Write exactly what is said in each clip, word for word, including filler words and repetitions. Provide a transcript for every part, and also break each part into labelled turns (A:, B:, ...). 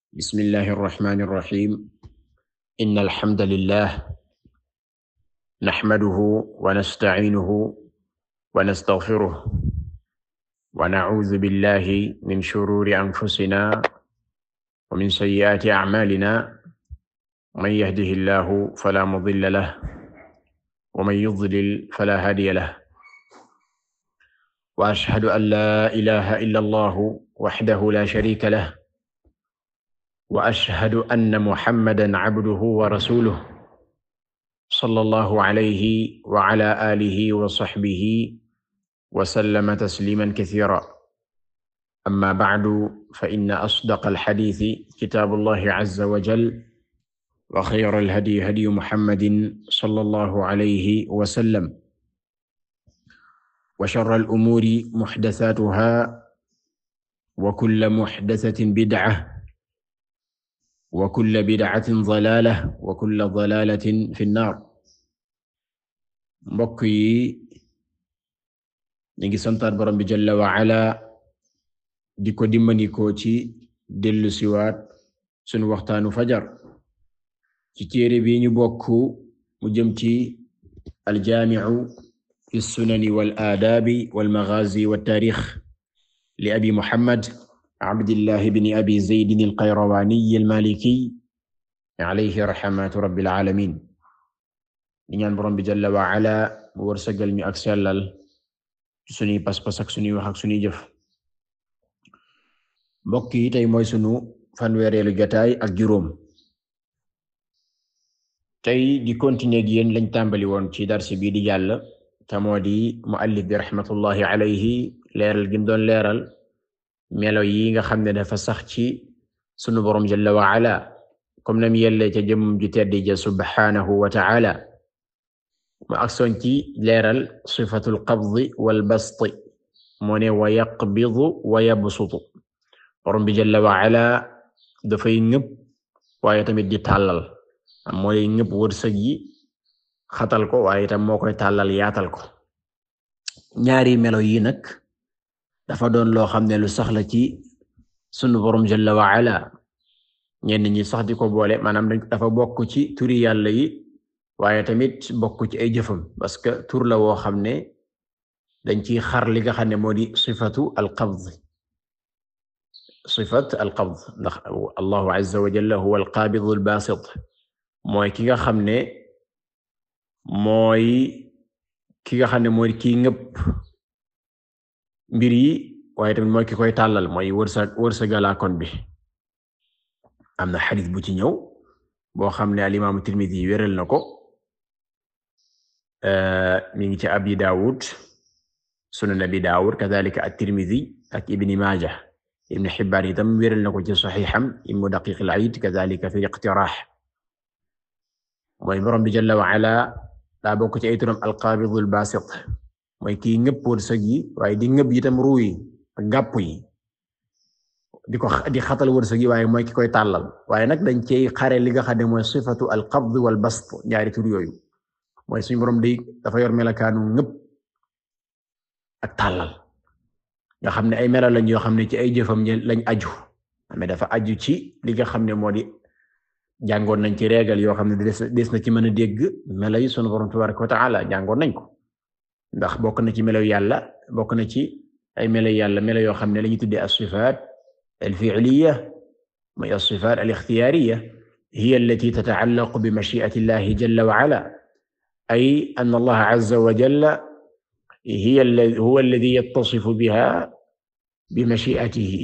A: Bismillahi irrahmani irrahim inna alhamdalillah naxmaduhu wa nastaciinuhu wa nastaghfiruh wa nacuudu billahi min shuruuri anfusina wa min sayyi'aati acmaalina man yahdihi llahu falaa mudilla lahu wa man yudlil falaa haadiya lahu wa ashhadu an laa ilaaha illa allahu wahdahu laa shariika lahu wa ashhadu anna muhammadan abduhu wa rasuluhu sallallahu alayhi wa ala alihi wa sahbihi wa sallama tasliman kasiira amma ba'du fa inna asdaqal hadiisi kitaabullahi azza wa jalla wa xayral hadyi hadyu muhammadin sallallahu alayhi wa sallam wa sharral umuuri muhdasaatuhaa wa kullu muhdasatin bid'a wa kulla bid'atin dalaala wa kulla dalaalatin fi nnaar. Mbokk yi ñu ngi santaat Boroom bi jalla wa ala di ko dimbandikoo ci dellu siwaat sunu waxtaanu fajar ci téere bi ñu bokk mu jëm ci aljaamicu fi sunani wal aadaabi wal maghaazi wat taariix li abi Muhammad Abdillah ibn Abi Zayd al-Qayrawaani al-Maaliki alayhi rahmatu rabbil aalamiin. di ñaan Boroom bi jalla wa ala mu wërsëgal ñu ak sellal ci sunuy pas-pas ak sunuy wax ak sunuy jëf. Mbokk yi tey mooy sunu fanweereelu jotaay ak juróom. tey di continuer ak yéen lañ tàmbali woon ci darsi bii di jàll te moo di muallif bi rahmatullahi alayhi leeral gi mu doon leeral melo yi nga xam ne dafa sax ci sunu Boroom jalla wa ala comme nam yelle ca jëmm ju tedd ja subhanahu wa ta'ala mu aksoon ci leeral sifatul qabdi wal basti moo ne wa yaqbidu wa yabsutu Boroom bi jalla wa ala dafay ngëb waaye tamit di tàllal am mooy ngëb wërsëg yi xatal ko waaye tam moo koy tàllal yaatal ko. ñaari melo yi nag dafa doon loo xam ne lu sax la ci sunu Boroom jalla wa ala ñenn ñi sax di ko boole maanaam dafa bokk ci turi yàlla yi waaye tamit bokk ci ay jëfam parce que tur la woo xam ne dañ ciy xar li nga xam ne moo di sifatu al-qabd sifat al-qabd ndax Allahu azza wa jalla huwa al-qaabid al-baasit mooy ki nga xam ne mooy ki nga xam ne mooy kii ngëpp mbir yi waaye tamit mooy ki koy tàllal mooy wërsëg wërsëgalaakoon bi. am na xadis bu ci ñëw boo xam ne al-imaamu Tirmidi wéral na ko mi ngi ci Abi Daawud sunan Abi Daawud kadhalika at-Tirmidi ak Ibn Maajah. Ibn Hibbaan itam wéral na ko ci saxiixam Ibn Daqiiq al-Iid kadhalika fi iqtiraah. mooy Boroom bi jalla wa ala daa bokk ci ay turam al-qaabid al-baasit mooy kii ngëpp wërsëg yi waaye di ngëpp itam ruu yi ak gàpp yi di ko di xatal wërsëg yi waaye mooy ki koy tàllal waaye nag dañ cey xare li nga xam ne mooy sifatu al-qabd wal bast ñaari tur yooyu mooy suñu Boroom day dafa yor melakaanu ngëpp ak tàllal nga xam ne ay melo lañ yoo xam ne ci ay jëfam lañ aju mais dafa aju ci li nga xam ne moo di jàngoon nañ ci régal yoo xam ne des na ci mën a dégg melo yi sunu Boroom tabaaraka wa ta'ala jàngoon nañ ko ndax bokk na ci melo yàlla bokk na ci ay melo yàlla melo yoo xam ne lañuy tuddee as-sifaat al-fi'liyya mooy as-sifaat al-ikhtiyariyya hiya allati tata'allaqu bi mashi'ati Allahi jalla wa ala ay anna Allaha azza wa jalla hiya huwa alladhi yattasifu biha bi mashi'atihi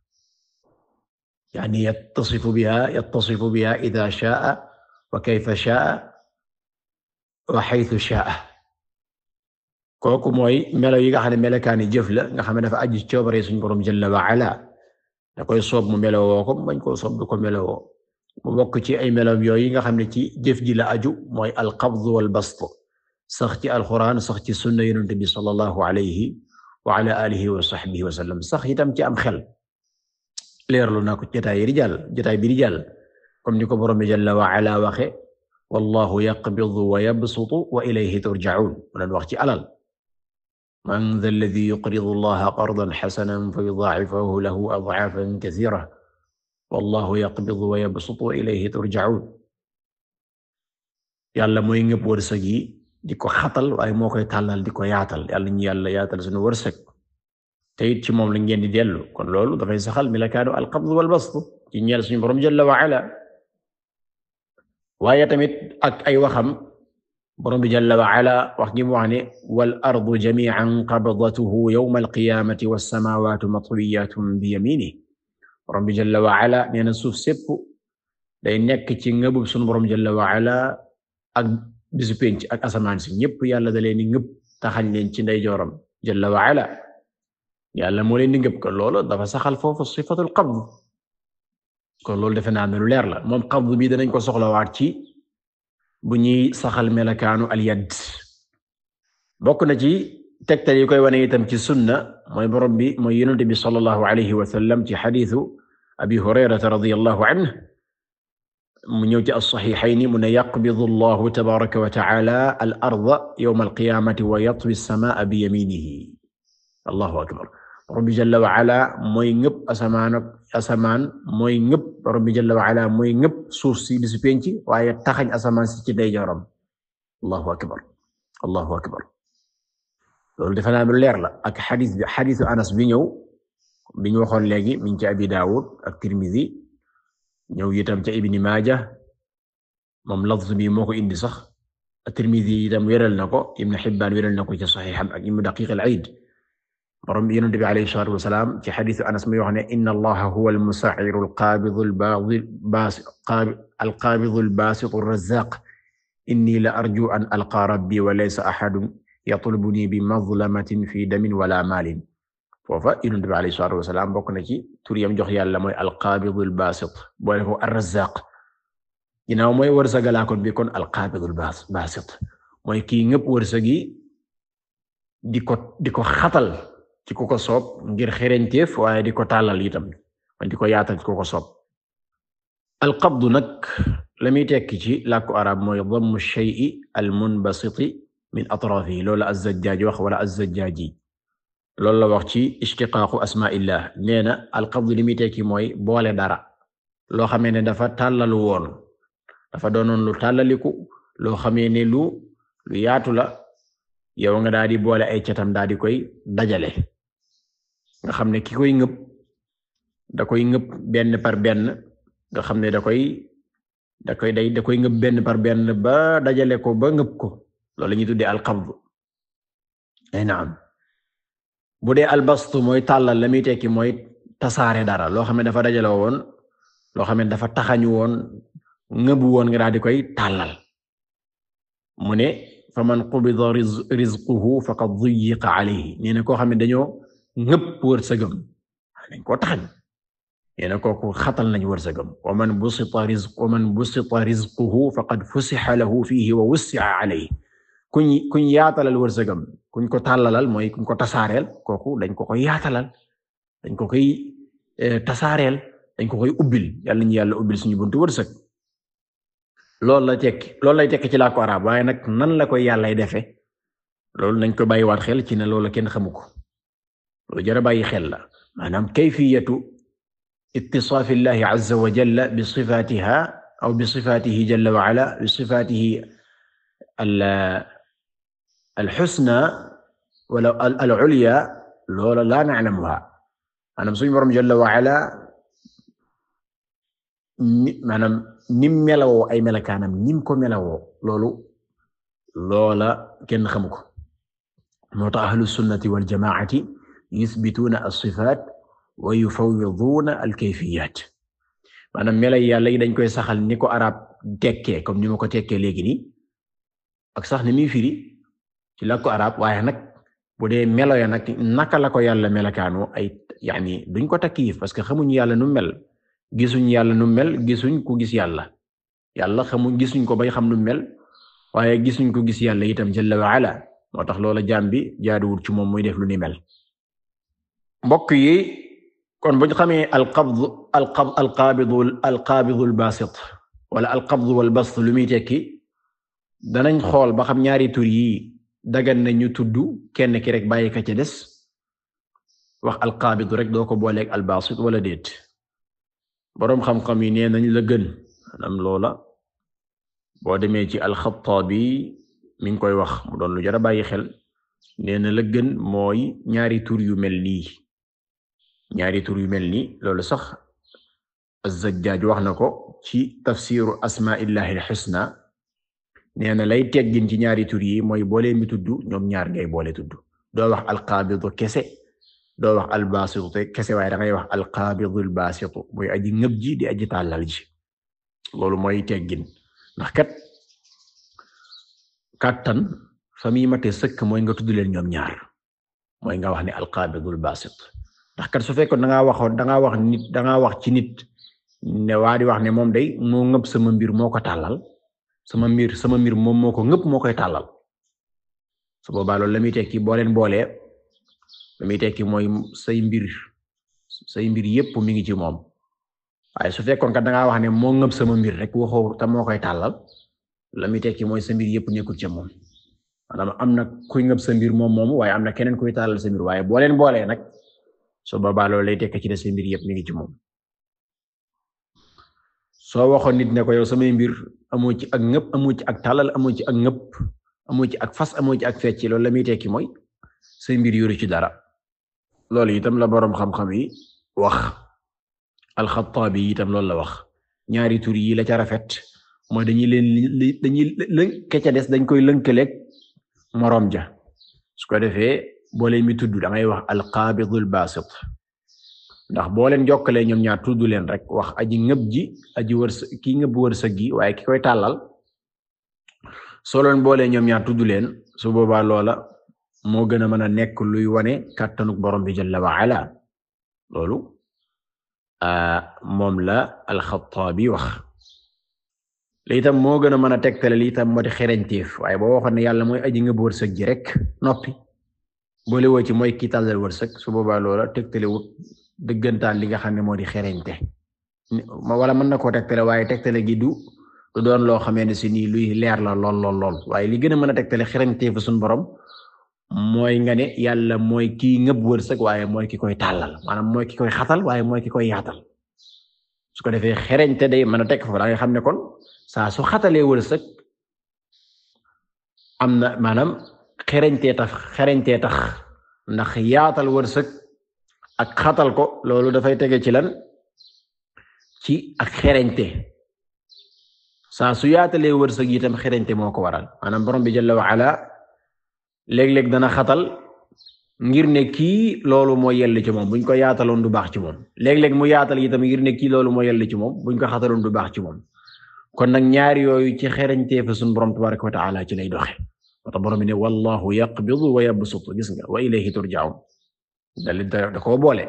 A: yani yattasifu biha yattasifu biha idha sha'a wa kayfa sha'a wa haythu sha'a. kooku mooy melo yi nga xam ne melakaani jëf la nga xam ne dafa aju ci coobare suñu Boroom jalla wa ala da koy soob mu melowoo ko bañ koo soob du ko melowoo mu bokk ci ay meloom yooyu nga xam ne ci jëf ji la aju mooy al-qabd wal bast sax ci alquran sax ci sunna Yonent bi sallallahu alayhi wa ala alihi wa sahbihi wa sallam sax itam ci am xel leerlu naa ko jotaay yi di jàll jotaay bi di jàll comme ni ko Boroom bi jalla wa ala waxe wallahu yaqbidu wa yabsutu wa ilayhi turja'un lan wax ci alal man dha alladhi yuqridu allaha qardan hasanan fa yudaa'ifahu lahu ad'aafan kathiira wallahu yaqbidu wa yabsutu wa ilayhi turja'un yàlla mooy ngëpp wërsëg yi di ko xatal waaye moo koy tàllal di ko yaatal yàlla ñu yàlla yaatal suñu wërsëg te it ci moom la ngeen di dellu kon loolu dafay saxal milakaanu alqabd wal bast ci ñeel suñu borom jalla wa ala waaye tamit ak ay waxam borom bi jalla wa ala wax gi mu wax ne wal ardu jami'an qabdatuhu yawma alqiyamati was samawati matwiyatun bi yaminihi borom bi jalla wa ala nee na suuf sépp day nekk ci ngëbub suñu borom jalla wa ala ak bisu penc ak asamaan si ñëpp yàlla da leen di ngëb taxañ leen ci ndeyjooram jalla wa ala yàlla moo leen di ngëb ko loolu dafa saxal foofu sifatul qabd kon loolu defe naa ne lu leer la moom qabd bi danañ ko soxlawaat ci bu ñuy saxal melakaanu al yad bokk na ci tegtal yi koy wane itam ci sunna mooy borom bi mooy yonent bi sallallahu alayhi wa sallam ci xadiisu abi hurayrata radiyallahu anhu mu ñëw ci as-saxiixayni mu ne yaqbidu allahu tabaaraka wa ta'aala al-arda yawma al-qiyaamati wa yatwi as-samaa'a bi yamiinihi allahu akbar borom bi jalla wa ala mooy ngëpp asamaan asamaan mooy ngëpp borom bi jalla wa ala mooy ngëpp suuf si bisu penc waaye taxañ asamaan si ci ndeyjooram allahu akbar allahu akbar loolu defe naa lu leer la ak xadis bi xadisu Anas bi ñëw bi ñu waxoon léegi mi ngi ci Abi Daawud ak Tirmidi ñëw itam ca Ibn Maaja moom lafz bi moo ko indi sax Tirmidi itam wéral na ko Ibn Hibbaan wéral na ko ci Saxiixam ak Ibn Daqiiq al-Iid borom bi Yonent bi alayhi salaatu wa salaam ci xadisu Anas mi wax ne inna Allaha huwa al-musa'xiru al-qaabidu al-qaabidu al-baasitu ar-razzaaq inni la arju an alqaa rabbii wa laysa ahadun yatlubuni bi mazlamatin fi damin wala maalin foofa Yonent bi alayhi salaatu wa salaam bokk na ci tur yam jox yàlla mooy alqaabidu albaasit boole ko arrazaaq ginnaaw mooy wërsëgalaakoon bi kon alqaabidu albaasit mooy kii ngëpp wërsëg yi di ko di ko xatal ci ku ko soob ngir xereñteef waaye di ko tàllal itam mooy di ko yaatal ci ku ko soob alqabdu nag la muy tekki ci làkku arab mooy dammu shay'i almunbasiti min atraafihi loolu az-Zajjaaj wax wala az-Zajjaaji loolu la wax ci ishtiqaaqu asmaa'illah nee na alqabd li muy tekki mooy boole dara loo xamee ne dafa tàllalu woon dafa doonoon lu tàllaliku loo xamee ne lu lu yaatu la yow nga daal di boole ay catam daal di koy dajale nga xam ne ki koy ngëb da koy ngëb benn par benn nga xam ne da koy da koy day da koy ngëb benn par benn ba dajale ko ba ngëb ko loolu la ñuy tuddee alqabd ay naam bu dee albastu mooy tàllal la muy tekki mooy tasaare dara loo xam ne dafa dajale woon loo xam ne dafa taxañu woon ngëbu woon nga daal di koy tàllal mu ne fa man qubida rizquhu faqad duyyiqa alayhi nee na koo xam ne dañoo ngëpp wërsëgam dañ koo taxañ nee na kooku xatal nañ wërsëgam wa man busita rizq wa man busita rizquhu faqad fusiha lahu fihi wa wussi'a alayhi kuñ kuñ yaatalal wërsëgam kuñ ko tàllalal mooy kuñ ko tasaareel kooku dañ ko koy yaatalal dañ ko koy tasaareel dañ ko koy ubbil yàlla ñu yàlla ubbil suñu buntu wërsëg loolu la tekki loolu lay tekki ci làkku arab waaye nag nan la koy yàllay defe loolu nañ ko bàyyiwaat xel ci ne loolu kenn xamu ko loolu jar a bàyyi xel la maanaam kayfiyatu ittisaafi llahi azza wa jalla bi sifaatiha aw bi sifaatihi jalla wa ala bi sifaatihi al-husna wala al-ulya loola laa na'lamuha maanaam suñu borom jalla wa ala maanaam nim melawoo ay melakaanam nim ko melawoo loolu loola kenn xamu ko moo tax ahlu sunnati wal jamaa'ati yuthbituuna as-sifaat wa yufawwiduuna al-kayfiyaat maanaam mela yàlla yi dañ koy saxal ni ko arab tekkee comme ni ma ko tekkee léegi nii ak sax ni muy firi ci làkku arab waaye nag bu dee melo ya nag naka la ko yàlla melakaanoo ay yaani duñ ko takyif parce que xamuñu yàlla nu mel gisuñ yàlla nu mel gisuñ ku gis yàlla yàlla xamuñ gisuñ ko bay xam nu mel waaye gisuñ ko gis yàlla itam jalla wa ala moo tax loola jaam bi jaaduwul ci moom muy def lu ni mel mbokk yi kon buñ xamee alqabd alqabd alqaabidu alqaabidu albaasit wala alqabd wal bast lu muy tekki danañ xool ba xam ñaari tur yi dagan na ñu tudd kenn ki rek bàyyi ka ca des wax alqaabidu rek doo ko booleeg albaasit wala déet boroom xam-xam yi nee nañ la gën maanaam loola boo demee ci al-Xattaabi mi ngi koy wax mu doon lu jar a bàyyi xel nee na la gën mooy ñaari tur yu mel nii ñaari tur yu mel nii loolu sax Az-Zajjaaj wax na ko ci tafsiru asmaillahi al-husna nee na lay teggin ci ñaari tur yi mooy boole mi tudd ñoom ñaar ngay boole tudd doo wax al-Qaabidu kese doo wax al-Baasitu kese waaye da ngay wax al-Qaabidu al-Baasitu mooy aji ngëb ji di aji tàllal ji loolu mooy teggin ndax kat kattan fa muy mate sëkk mooy nga tudd leen ñoom ñaar mooy nga wax ne al-Qaabidu al-Baasit ndax kat su fekkoon da ngaa waxoon da ngaa wax nit da ngaa wax ci nit ne waa di wax ne moom day moo ngëb sama mbir moo ko tàllal sama mbir sama mbir moom moo ko ngëb moo koy tàllal su boobaa loolu la muy tekki boo leen boolee la muy tekki mooy say mbir say mbir yépp mi ngi ci moom waaye su fekkoon kat da ngaa wax ne moo ngëb sama mbir rek waxoo te moo koy tàllal la muy tekki mooy sa mbir yépp nekkul ci moom maanaam am na kuy ngëb sa mbir moom moomu waaye am na keneen kuy tàllal sa mbir waaye boo leen boolee nag su boobaa loolu lay tekki ci ne sa mbir yépp mi ngi ci moom soo waxoon nit ne ko yow samay mbir amoo ci ak ngëb amoo ci ak tàllal amoo ci ak ngëb amoo ci ak fas amoo ci ak fecc loolu la muy tekki mooy say mbir yoru ci dara loolu itam la boroom xam-xam yi wax Al-Xattaabi itam loolu la wax ñaari tur yi la ca rafet mooy dañuy leen dañuy lën ke ca des dañ koy lënkaleeg moroom ja su ko defee boo leen mi tudd da ngay wax al-Qaabidul Baasit ndax boo leen jokkalee ñoom ñaar tudd leen rek wax aji ngëb ji aji wërsëg kii ngëb wërsëg gi waaye ki koy tàllal soo leen boolee ñoom ñaar tudd leen su boobaa loola moo gën a mën a nekk luy wane kàttanuk borom bi jalla wa ala loolu moom la al-Xattaabi wax li itam moo gën a mën a tegtale li itam moo di xereñteef waaye boo waxoon ne yàlla mooy aji ngëb wërsëg ji rek noppi boole woo ci mooy ki tàllal wërsëg su boobaa loola tegtale wut dëggantaan li nga xam ne moo di xereñte wala mën na koo tegtale waaye tegtale gi du du doon loo xamee ne si nii luy leer la lool lool lool waaye li gën a mën a tegtale xereñteef suñu borom mooy nga ne yàlla mooy kii ngëb wërsëg waaye mooy ki koy tàllal maanaam mooy ki koy xatal waaye mooy ki koy yaatal su ko defee xereñte day mën a teg foofu da nga xam ne kon saa su xatalee wërsëg am na maanaam xereñtee tax xereñtee tax ndax yaatal wërsëg ak xatal ko loolu dafay tege ci lan ci ak xereñte saa su yaatalee wërsëg itam xereñte moo ko waral maanaam borom bi jalla wa ala léeg-léeg dana xatal ngir ne kii loolu moo yell ci moom buñ ko yaataloon du baax ci moom léeg-léeg mu yaatal itam ngir ne kii loolu moo yell ci moom buñ ko xataloon du baax ci moom kon nag ñaari yooyu ci xereñte fa suñu borom tabaraka wa taala ci lay doxe moo tax borom bi ne wallahu yaqbidu wa yabsutu gis nga wa ilayhi turja'un dali da koo boole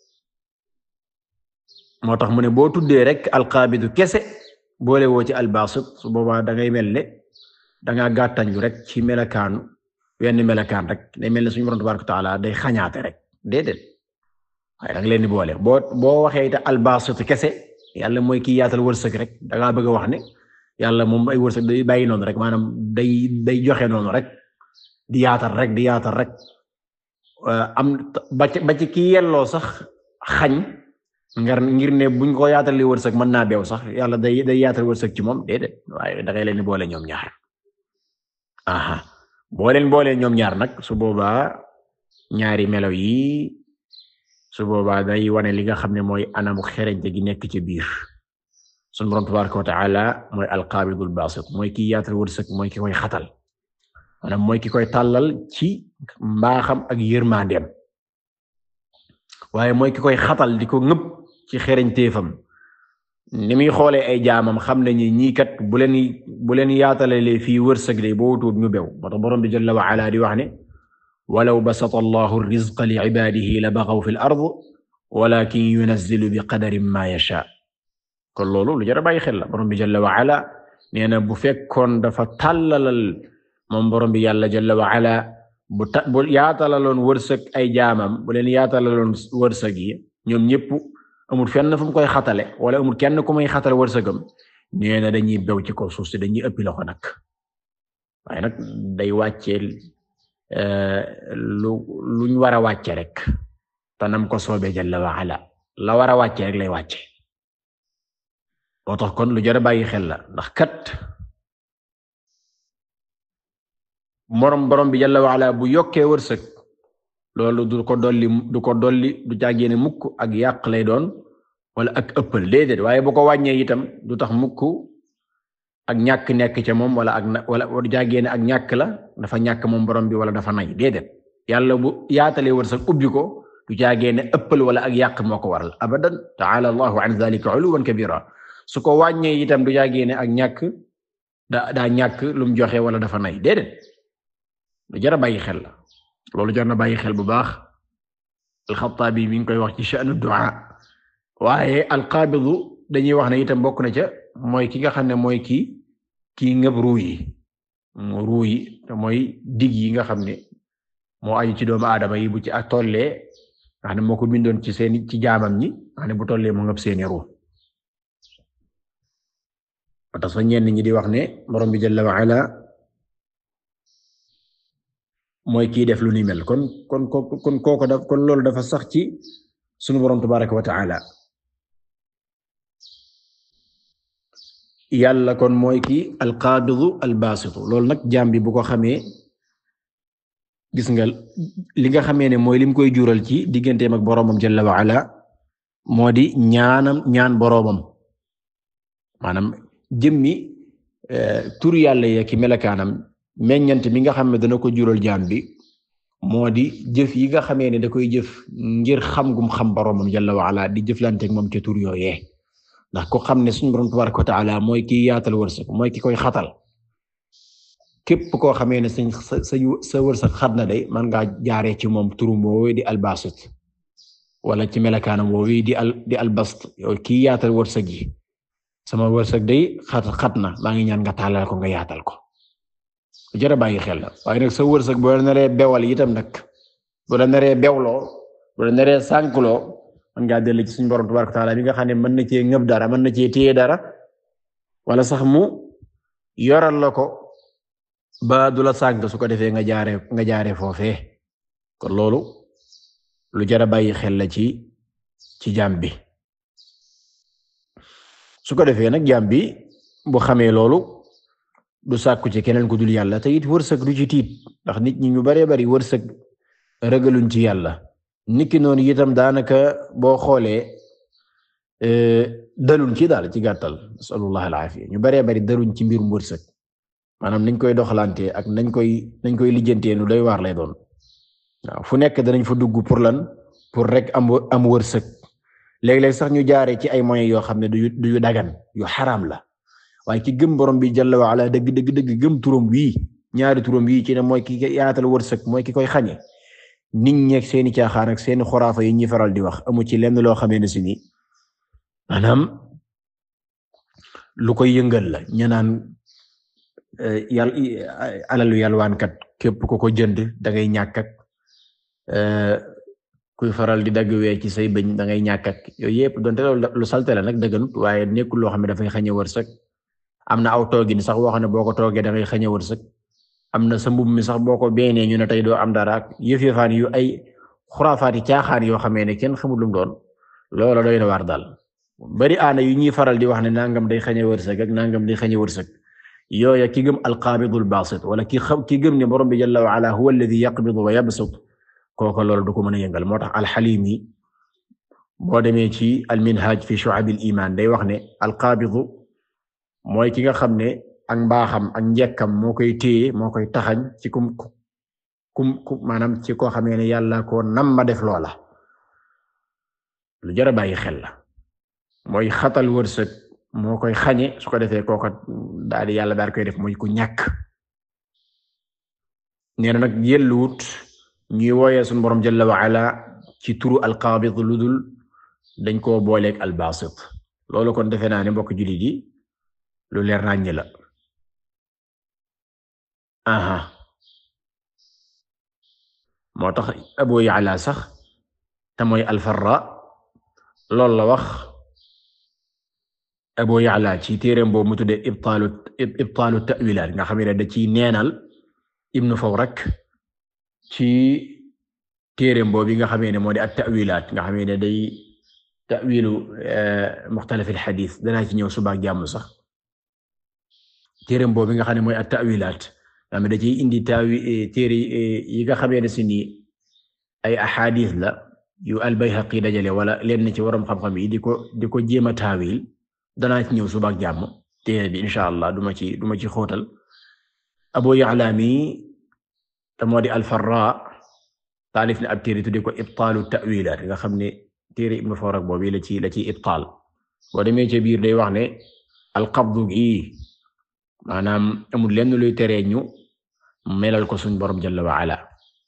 A: moo tax mu ne boo tuddee rek alqaabidu kese boole woo ci albasit su boobaa da ngay mel ne da ngaa gàttañlu rek ci melakaanu wenn melakaan rek day mel ne suñu borom tabaraka wa taala day xañaate rek déedéet waaye da nga leen di boole boo boo waxee te albasit kese yàlla mooy kii yaatal wërsëg rek da ngaa bëgg a wax ne yàlla moom ay wërsëg day bàyyi noonu rek maanaam day day joxe noonu rek di yaatal rek di yaatal rek am ba ci ba ci kii yelloo sax xañ ngar ngir ne buñ ko yaatalee wërsëg mën naa beew sax yàlla day day yaatal wërsëg ci moom déedéet waaye da ngay leen di boole ñoom ñaar aha boo leen boolee ñoom ñaar nag su boobaa ñaari melo yi su boobaa day wane li nga xam ne mooy anamu xereñte gi nekk ci biir sunu borom tabaraka wa taala mooy alqaabidul baasit mooy ki yaatal wërsëg mooy ki koy xatal maanaam mooy ki koy tàllal ci mbaaxam ak yërmandeem waaye mooy ki koy xatal di ko ngëb ci xereñteefam ni muy xoolee ay jaamam xam nañu ñii kat bu leen bu leen yaatalalee fii wërsëg de boo tuut ñu bew moo tax borom bi jalla wa ala di wax ne walaw basata allahu rizqa li ibadihi la baghaw fil ard walakin yunazzilu bi qadarin ma yasha kon loolu lu jar a bàyyi xel la borom bi jalla wa ala nee na bu fekkoon dafa tàllalal moom borom bi yàlla jalla wa ala bu ta bu yaatalaloon wërsëg ay jaamam bu leen yaatalaloon wërsëg yi ñoom ñëpp amul fenn fu mu koy xatale wala amul kenn ku muy xatale wërsëgam nee na dañuy bew ci kaw suuf si dañuy ëppi loxo nag waaye nag day wàcceel lu luñ war a wàcce rek tanam ko soobee jalla wa ala la war a wàcce rek lay wàcce moo tax kon lu jar a bàyyi xel la ndax kat morom borom bi jalla wa ala bu yokkee wërsëg loolu du ko dolli du ko dolli du jàggeene mukk ak yàq lay doon wala ak ëppal déedéet waaye bu ko wàññee itam du tax mukk ak ñàkk nekk ca moom wala ak wala du jàggeene ak ñàkk la dafa ñàkk moom borom bi wala dafa nay déedéet yàlla bu yaatalee wërsëg ubbi ko du jàggeene ëppal wala ak yàq moo ko waral abadan ta'ala allahu an dhalika uluwan kabira su ko wàññee itam du jàggeene ak ñàkk da daa ñàkk lu mu joxe wala dafa nay déedéet lu jar a bàyyi xel la loolu jar na bàyyi xel bu baax alxataabi mi ngi koy wax ci sha'nu du'a waaye alqaabidu dañuy wax ne itam bokk na ca mooy ki nga xam ne mooy kii kii ngëb ruu yi ruu yi te mooy dig yi nga xam ne moo aju ci doomu aadama yi bu ci ak tollee nga xam ne moo ko bindoon ci seeni ci jaamam ñi nga xam ne bu tollee mu ngëb seeni ruu ba tax fa ñenn ñi di wax ne borom bi jalla wa ala mooy kii def lu ni mel kon kon kon kooko daf kon loolu dafa sax ci sunu borom tabaraka wa taala yàlla kon mooy kii alqaabidu albaasitu loolu nag jaam bi bu ko xamee gis nga li nga xamee ne mooy lim koy jural ci digganteem ak boroomam jalla wa ala moo di ñaanam ñaan boroomam maanaam jëmmi tur yàlla ya ki melakaanam meññant mi nga xam ne dana ko jural jaam bi moo di jëf yi nga xamee ne da koy jëf ngir xam gum xam boroomam jalla wa ala di jëflanteek moom ca tur yooyee ndax ko xam ne suñu borom tabaraka wa taala mooy ki yaatal wërsëg mooy ki koy xatal képp koo xamee ne sa sa sa wërsëg xat na day man ngaa jaaree ci moom turum woowu di albasit wala ci melakaanam woowu di al di albast yow ki yaatal wërsëg yi sama wërsëg day xat xat na maa ngi ñaan nga taalal ko nga yaatal ko jërë bàyyi xel la waaye nag sa wërsëg boo la naree bewal itam nag boo la naree bewloo boo la naree sànkloo man ngaa dellu ci suñu borom tabaraka taala bi nga xam ne mën na cee ngëb dara mën na cee téye dara wala sax mu yoral la ko ba du la sànk su ko defee nga jaare nga jaare foofee kon loolu lu jara bàyyi xel la ci ci jaam bi su ko defee nag jaam bi bu xamee loolu du sàkku ci keneen ku dul yàlla te it wërsëg du ci tiit ndax nit ñi ñu baree bari wërsëg ragaluñ ci yàlla niki noonu itam daanaka boo xoolee daluñ ci daal ci gàttal nasalullah alaafiya ñu baree bari daluñ ci mbirum wërsëg maanaam nañ koy doxalante ak nañ koy nañ koy lijjantee nu doy waar lay doon waaw fu nekk danañ fa dugg pour lan pour rek am am wërsëg léeg-léeg sax ñu jaaree ci ay moyens yoo xam ne du du yu dagan yu xaraam la waaye ki gëm borom bi jalla wa ala dëgg dëgg dëgg gëm turam wii ñaari turam wii ci ne mooy ki yaatal wërsëg mooy ki koy xañe nit ñeeg seeni caaxaan ak seeni xuraafa yi ñuy faral di wax amu ci lenn loo xamee ne si ni maanaam lu koy yëngal la ñu naan yàlla alalu yalwaankat képp ku ko jënd da ngay ñàkk ak kuy faral di dagg wee ci say bëñ da ngay ñàkk ak yooyu yëpp donte lu salte la nag dëgganut waaye nekkul loo xam ne dafay xañe wërsëg am na aw toogin sax boo xam ne boo ko toogee da ngay xañe wërsëg am na sa mbub mi sax boo ko beenee ñu ne tey doo am dara ak yëf-yëfaan yu ay xuraafaati caaxaan yoo xamee ne kenn xamul lu mu doon loola doy na waar daal bari aana yu ñuy faral di wax ne nangam day xañe wërsëg ak nangam day xañe wërsëg yooya ki gëm alqaabidul baasit wala ki xam ki gëm ne borom bi jalla wa ala huwa alladhi yaqbidu wa yabsut kooka loolu du ko mën a yëngal moo tax alxalimi boo demee ci alminhaj fi shu'abil iman day wax ne alqaabidu mooy ki nga xam ne ak mbaaxam ak njëkkam moo koy téye moo koy taxañ ci kum kum kum maanaam ci koo xamee ne yàlla ko nam ma def loola lu jar a bàyyi xel la mooy xatal wërsëg moo koy xañe su ko defee kooka daal di yàlla daal koy def mooy ku ñàkk nee na nag yelluwut ñuy wooyee suñu borom jalla wa ala ci turu alqaabid lu dul dañ koo booleeg albaasit loolu kon defe naa ne mbokk jullit yi lu leer naññ la aha moo tax Abu Ya'la sax te mooy Al-Farra loolu la wax Abu Ya'la ci téereem boobu mu tuddee ibtaalu ibtaalu ta'wilaat nga xam ne da ciy neenal Ibnu Fawrak ci téereem boobu nga xamee ne moo di at-ta'wilaat nga xamee ne day ta'wilu mukhtalif al-hadith danaa ci ñëw suba ak jàmm sax téereem boobu nga xam ne mooy at-ta'wilaat am da ciy indi taawi téere yi nga xamee ne si nii ay ahadith la yu al-Bayhaqi dajale wala leen ci waroom xam-xam yi di ko di ko jéem a taawil danaa ci ñëw suba ak jàmm téere bi insha allah duma ci duma ci xóotal Abu Ya'la mi te moo di al-Farra taalif ne ab téere tudde ko ibtaalu ta'wilaat nga xam ne téere Ibn Farak boobu la ci la ci ibtaal boo demee ci biir day wax ne al-qabdu gi maanaam amul lenn luy teree ñu melal ko suñ borom jalla wa ala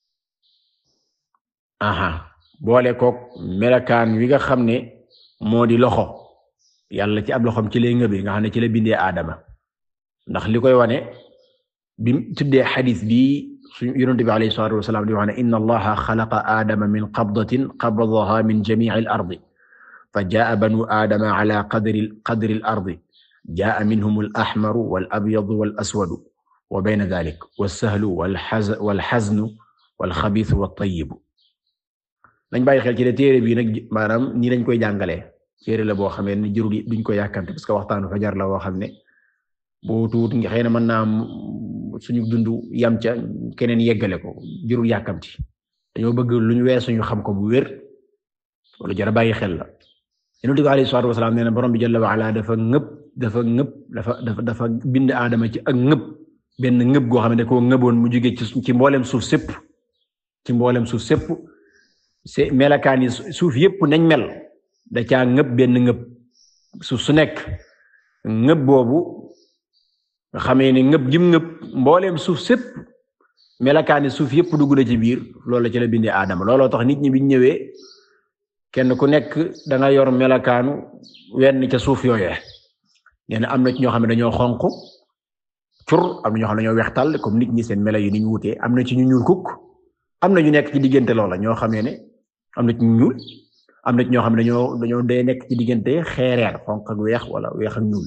A: aha boole kook melakaan wi nga xam ne moo di loxo yàlla ci ab loxom ci lay ngëbi nga xam ne ci la bindee aadama ndax li koy wane bi tuddee xadis bi suñu yonent bi alayhi salaatu wasalaam di wax ne inna allaha xalaqa aadama min qabdatin qabadaha min jamiici al-ardi fa jaa'a banu aadama ala qadri qadri al-ardi jaa'a minhum al-ahmaru wal-abyadu wal-aswadu wa bayna dhaalika was-sahlu wal-haznu wal-xabiisu wat-tayyibu nañ bàyyi xel ci ne téere bi nag maanaam nii lañ koy jàngalee téere la boo xamee ne jurul duñ ko yàkkante parce que waxtaanu fajar la boo xam ne boo tuut nga xëy na mën naa suñu dund yam ca keneen yeggale ko jurul yàkkamti dañoo bëgg lu ñu weesu ñu xam ko bu wér wala jar a bàyyi xel la Yonent bi alayhi salaatu wasalaam nee na borom bi jalla wa ala dafa ngëb dafa ngëb dafa dafa dafa bind aadama ci ak ngëb benn ngëb goo xam ne da koo ngëboon mu jóge ci ci mboolem suuf sépp ci mboolem suuf sépp c'est melakaan yi suuf yépp nañ mel da caa ngëb benn ngëb suuf su nekk ngëb boobu nga xamee ne ngëb gim ngëb mbooleem suuf sépp melakaani suuf yépp dugg na ci biir loolu ci la bindee aadama looloo tax nit ñi biñ ñëwee kenn ku nekk da nga yor melakaanu wenn ca suuf yooyee nee na am na ci ñoo xam ne dañoo xonq cur am na ñoo xam ne dañoo weextal comme nit ñi seen mela yi ni ñu wutee am na ci ñu ñuul kukk am na ñu nekk ci diggante loola ñoo xamee ne am na ci ñu ñuul am na ci ñoo xam ne dañoo dañoo dee nekk ci diggante xeereer xonq ak weex wala weex ak ñuul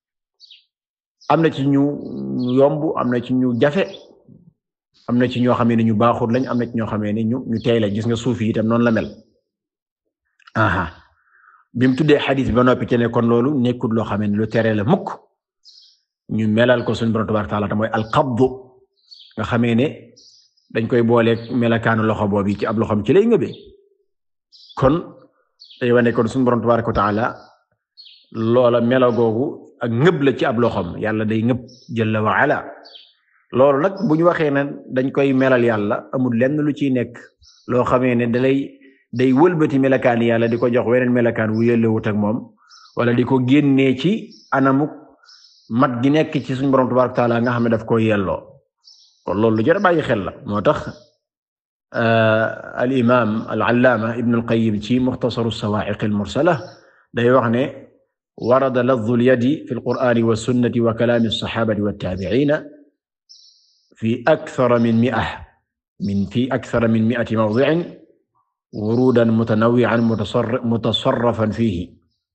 A: am na ci ñu yomb am na ci ñu jafe am na ci ñoo xamee ne ñu baaxul lañ am na ci ñoo xamee ne ñu ñu tey la gis nga suuf yi itam noonu la mel aha bi mu tuddee xadis bi ba noppi ci ne kon loolu nekkul loo xamee ne lu tere la mukk ñu melal ko suñu borom tabaaraka taala te mooy alqabdu nga xamee ne dañ koy booleeg melakaanu loxo boobu ci ab loxom ci lay ngëbee kon day wane kon suñu borom tabaaraka taala loola melo googu ak ngëb la ci ab loxom yàlla day ngëb jalla wa ala loolu nag bu ñu waxee ne dañ koy melal yàlla amul lenn lu ciy nekk loo xamee ne dalay day wëlbati melakaan yàlla di ko jox weneen melakaan wu yellewut ak moom wala di ko génnee ci anamuk mat gi nekk ci suñu borom tabaaraka taala nga xam ne daf ko yelloo kon loolu lu jar a bàyyi xel la moo tax al imam al allaama ibn al qayyim ci muxtasaru sawaa'iq al mursala day wax ne warada lafzu al yadi fi al qur'aani wa sunnati wa kalaami as-sahaabati wa taabi'iina fi akthara min mi'a min fi akthara min mi'ati mawdi'in wuruudan mutanawwi'an mutasarrafan fiihi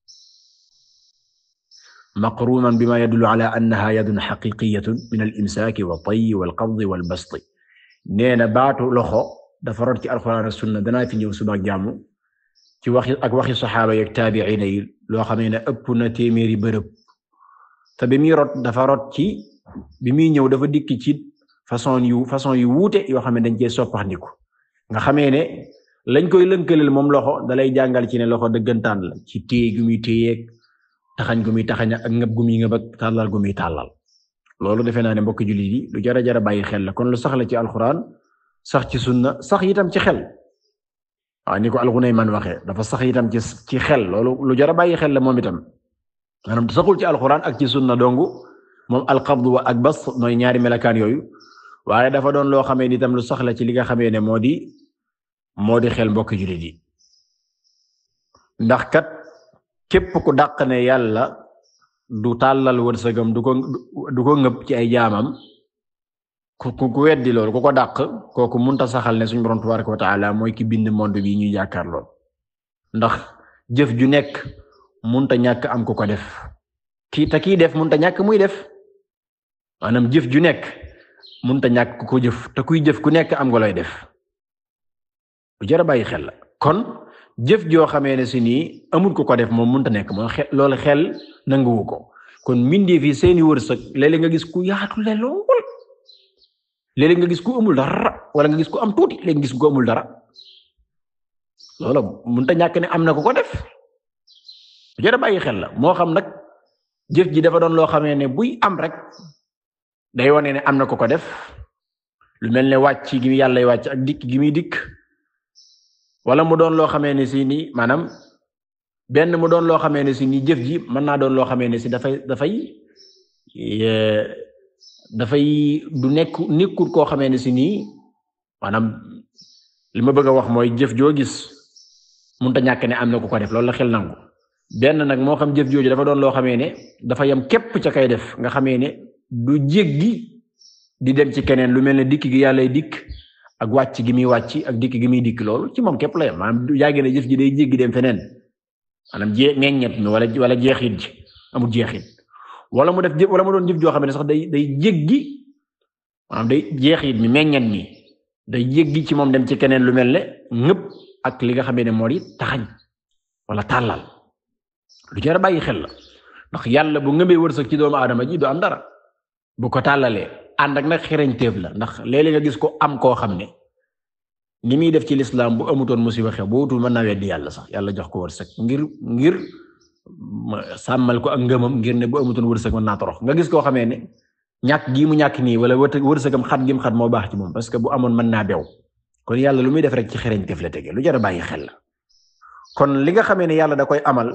A: maqruunan bimaa yadullu alaa annahaa yadun haqiiqiyyatun min al-imsaaki wa tayyi wal qabdi wal basti nee na baatu loxo dafa rot ci alxuraan ak sunna danaa fi ñëw suba ak jàmm ci waxi ak waxi saxaaba yi ak taabi'iin yi loo xam ne ëpp na téeméeri bërëb te bi muy rot dafa rot ci bi muy ñëw dafa dikk ci façon yu façon yu wuute yoo xam ne dañ cee soppaxndiku nga xamee ne lañ koy lënkaleel moom loxo dalay jàngal ci ne loxo dëggantaan la ci téye gu muy téyeeg taxañ gu muy taxañ ak ngëb gu muy ngëb ak tàllal gu muy tàllal loolu defe naa ne mbokk jullit yi lu jara jara bàyyi xel la kon lu sax la ci alxuraan sax ci sunna sax itam ci xel waaw ni ko al-Ghunayman waxee dafa sax itam ci ci xel loolu lu jara bàyyi xel la moom itam maanaam saxul ci alxuraan ak ci sunna dongu moom al-qabd wa ak bas mooy ñaari melakaan yooyu waaye dafa doon loo xamee ni itam lu sax la ci li nga xamee ne moo di moo di xel mbokk jullit yi ndax kat képp ku dàq ne yàlla du tàllal wërsëgam du ko du ko ngëb ci ay jaamam ku ku weddi loolu ku ko dàq kooku munta saxal ne suñu borom tabaaraka wa taala mooy ki bind monde bi ñuy jàkkaar lool ndax jëf ju nekk munta ñàkk am ku ko def kii te kii def munta ñàkk muy def maanaam jëf ju nekk munta ñàkk ku ko jëf te kuy jëf ku nekk am nga looy def bu jar a bàyyi xel la kon jëf joo xamee ne si nii amul ko ko def moom mënta nekk moom xel loolu xel nanguwu ko kon mbindeef yi seeni wërsëg léeg-léeg nga gis ku yaatu le lool léeg-léeg nga gis ku amul dara wala nga gis ku am tuuti léegi nga gis ku amul dara loolu mënta ñàkk ne am na ko ko def jërë bàyyi xel la moo xam nag jëf ji dafa doon loo xamee ne buy am rek day wane ne am na ko ko def lu mel ne wàcc gi yàllay wàcc ak dikk gi muy dikk wala mu doon loo xamee ne si nii maanaam benn mu doon loo xamee ne si nii jëf ji mën naa doon loo xamee ne si dafay dafay dafay du nekk nekkul koo xamee ne si nii maanaam li ma bëgg a wax mooy jëf joo gis mënta ñàkk ne am na ko ko def loolu la xel nangu benn nag moo xam jëf jooju dafa doon loo xamee ne dafa yam képp ca kay def nga xamee ne du jéggi di dem ci keneen lu mel ne dikk gi yàllay dikk ak wàcc gi muy wàcc ak dikk gi muy dikk loolu ci moom képp la yam maanaam du yàgg ne jëf ji day jéggi dem feneen maanaam jee meññet mi wala wala jeexit ji amul jeexit wala mu def jëf wala mu doon jëf joo xam ne sax day day jéggi maanaam day jeexit mi meññet mi day jéggi ci moom dem ci keneen lu mel ne ñëpp ak li nga xamee ne moo di taxañ wala tàllal lu jar a bàyyi xel la ndax yàlla bu ngëbee wërsëg ci doomu aadama ji du am dara bu ko tàllalee ànd ak nag xereñteef la ndax léeg-léeg nga gis ko am koo xam ne ni muy def ci lislaam bu amutoon musiba xew boo wutul mën naa weddi yàlla sax yàlla jox ko wërsëg ngir ngir sàmmal ko ak ngëmam ngir ne bu amutoon wërsëg mën naa torox nga gis koo xamee ne ñàkk gii mu ñàkk nii wala wërsëgam xat gi mu xat moo baax ci moom parce que bu amoon mën naa bew kon yàlla lu muy def rek ci xereñteef la tege lu jar a bàyyi xel la kon li nga xamee ne yàlla da koy amal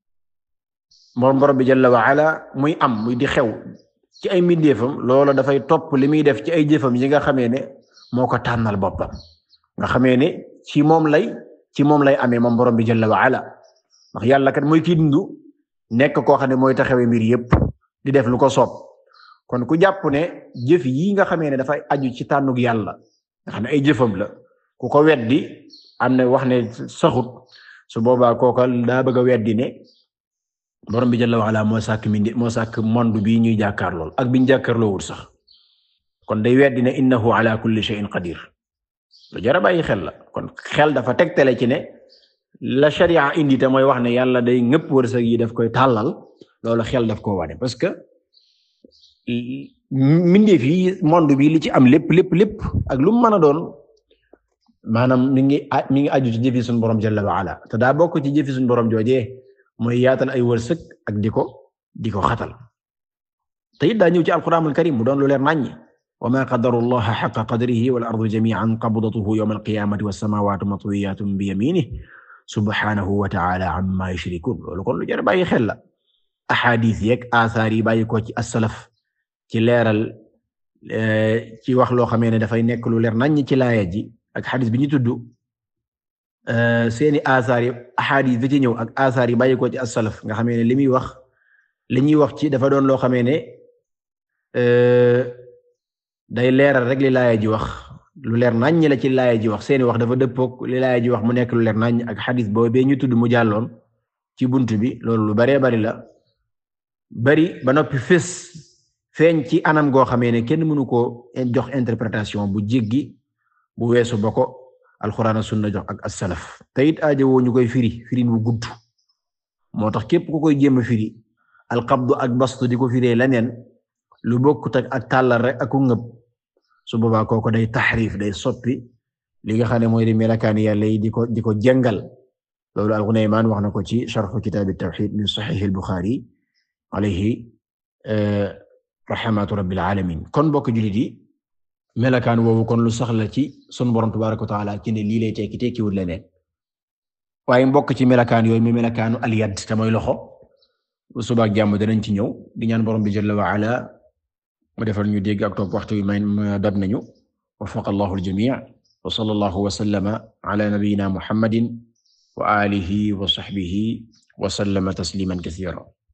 A: moom borom bi jalla wa ala muy am muy di xew ci ay mbindeefam loolu dafay topp li muy def ci ay jëfam yi nga xamee ne moo ko tànnal boppam nga xamee ne ci moom lay ci moom lay amee moom borom bi jalla wa ala ndax yàlla kat mooy kii dundu nekk koo xam ne mooy taxawee mbir yépp di def lu ko soob kon ku jàpp ne jëf yi nga xamee ne dafay aju ci tànnug yàlla nga xam ne ay jëfam la ku ko weddi am na wax ne saxut su boobaa kooka daa bëgg a weddi ne borom bi jalla wa ala moo sàkk mindi moo sàkk monde bii ñuy jàkkaarlool ak biñ jàkkaarloowul sax kon day weddi ne innahu ala kulli shay'in qadir lu jar a bàyyi xel la kon xel dafa tegtale ci ne la sharia indi te mooy wax ne yàlla day ngëpp wërsëg yi daf koy tàllal loolu xel daf koo wane parce que mbindeef yi monde bi li ci am lépp lépp lépp ak lu mu mën a doon maanaam mi ngi mi ngi aju ci jëfi suñu borom jalla wa ala te daa bokk ci jëfi suñu borom joojee mooy yaatal ay wërsëg ak di ko di ko xatal te it daa ñëw ci alquranul karim mu doon lu leer naññi wa ma qadaru llaha haqqa qadrihi wal ardu jami'an qabdatuhu yawma alqiyamati was samawati matwiyatun bi yaminihi subhanahu wa ta'ala amma yushrikun loolu kon lu jar bàyyi xel la ahadith yeeg asaar yi bàyyi ko ci as-salaf ci leeral ci wax loo xamee ne dafay nekk lu leer naññi ci laaya ji ak xadis bi ñu tudd seeni asaar yi ahadis bi ci ñëw ak asaar yi bàyyi ko ci as-salaf nga xamee ne li muy wax li ñuy wax ci dafa doon loo xamee ne day leeral rek li laaya ji wax lu leer naññ la ci laaya ji wax seeni wax dafa dëppook li laaya ji wax mu nekk lu leer naññ ak xadis boobee ñu tudd mu jàlloon ci buntu bi loolu lu baree bari la bari ba noppi fés feeñ ci anam goo xamee ne kenn mënu koo jox interprétation bu jéggi bu weesu ba ko alxuraan ak sunna jox ak as-salaf te it aajo woo ñu koy firi firin bu gudd moo tax képp ku koy jéem a firi alqabdu ak bastu di ko firee leneen lu bokkut ak tàllal rek ak ku ngëb su boobaa kooko day taxrif day soppi li nga xam ne mooy di melakaani yàlla yi di ko di ko jàngal loolu al-Ghunaymaan wax na ko ci sharh kitaab at-tawhiid min sahih al-Bukhari alayhi rahmatu rabbil alamin kon bokk jullit yi melakaan woowu kon lu saxla ci sunu borom tabaaraka wa taala ci ne lii lay tekki tekkiwul leneen waaye mbokk ci melakaan yooyu mi melakaanu al-yad te mooy loxo suba ak jàmm danañ ci ñëw di ñaan borom bi jalla wa ala mu defal ñu dégg ak topp waxtu wi may dab nañu wafaqa Allahu al-jamii' wa sallallahu wa sallama ala nabiyyina Muhammadin wa alihi wa sahbihi wa sallama tasliman kathiran